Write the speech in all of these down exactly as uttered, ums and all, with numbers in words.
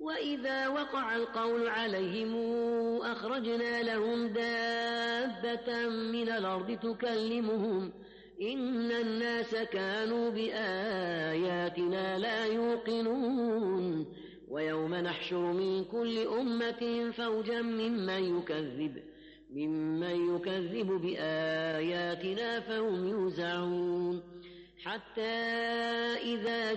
وإذا وقع القول عليهم أخرجنا لهم دابة من الأرض تكلمهم إن الناس كانوا بآياتنا لا يوقنون ويوم نحشر من كل أمة فوجا ممن يكذب ممن يكذب بآياتنا فهم يوزعون حتى إذا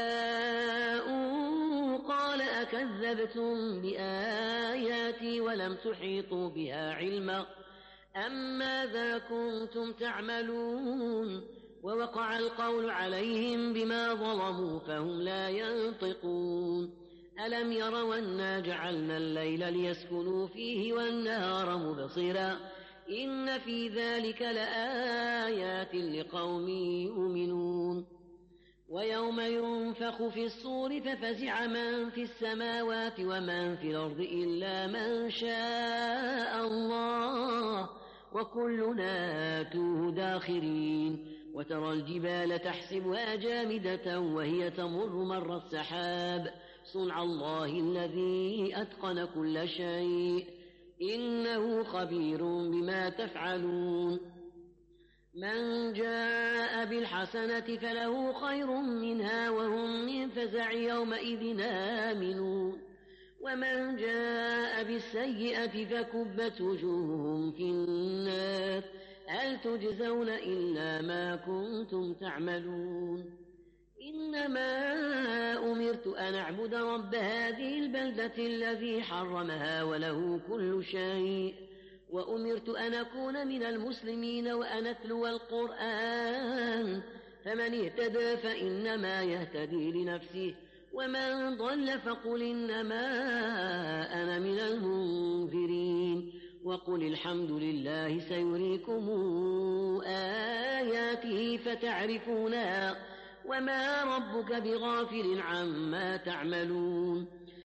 جاءوا قال أكذبتم بآياتي ولم تحيطوا بها علما أم ماذا كنتم تعملون ووقع القول عليهم بما ظلموا فهم لا ينطقون ألم يروا أنا جعلنا الليل ليسكنوا فيه والنهار مبصرا إن في ذلك لآيات لقوم يؤمنون ويوم ينفخ في الصور ففزع من في السماوات ومن في الأرض إلا من شاء الله وكلنا آتوه داخرين وترى الجبال تحسبها جامدة وهي تمر مر السحاب صنع الله الذي أتقن كل شيء إنه خبير بما تفعلون من جاء بالحسنة فله خير منها وهم من فزع يومئذ آمنون ومن جاء بالسيئة فكبت وجوههم في النار هل تجزون إلا ما كنتم تعملون إنما أمرت أن أعبد رب هذه البلدة الذي حرمها وله كل شيء وأمرت أن أكون من المسلمين وأن أتلو القرآن فمن اهتدى فإنما يهتدي لنفسه ومن ضل فقل إنما أنا من المنذرين وقل الحمد لله سيريكم آياته فتعرفونها وما ربك بغافل عما تعملون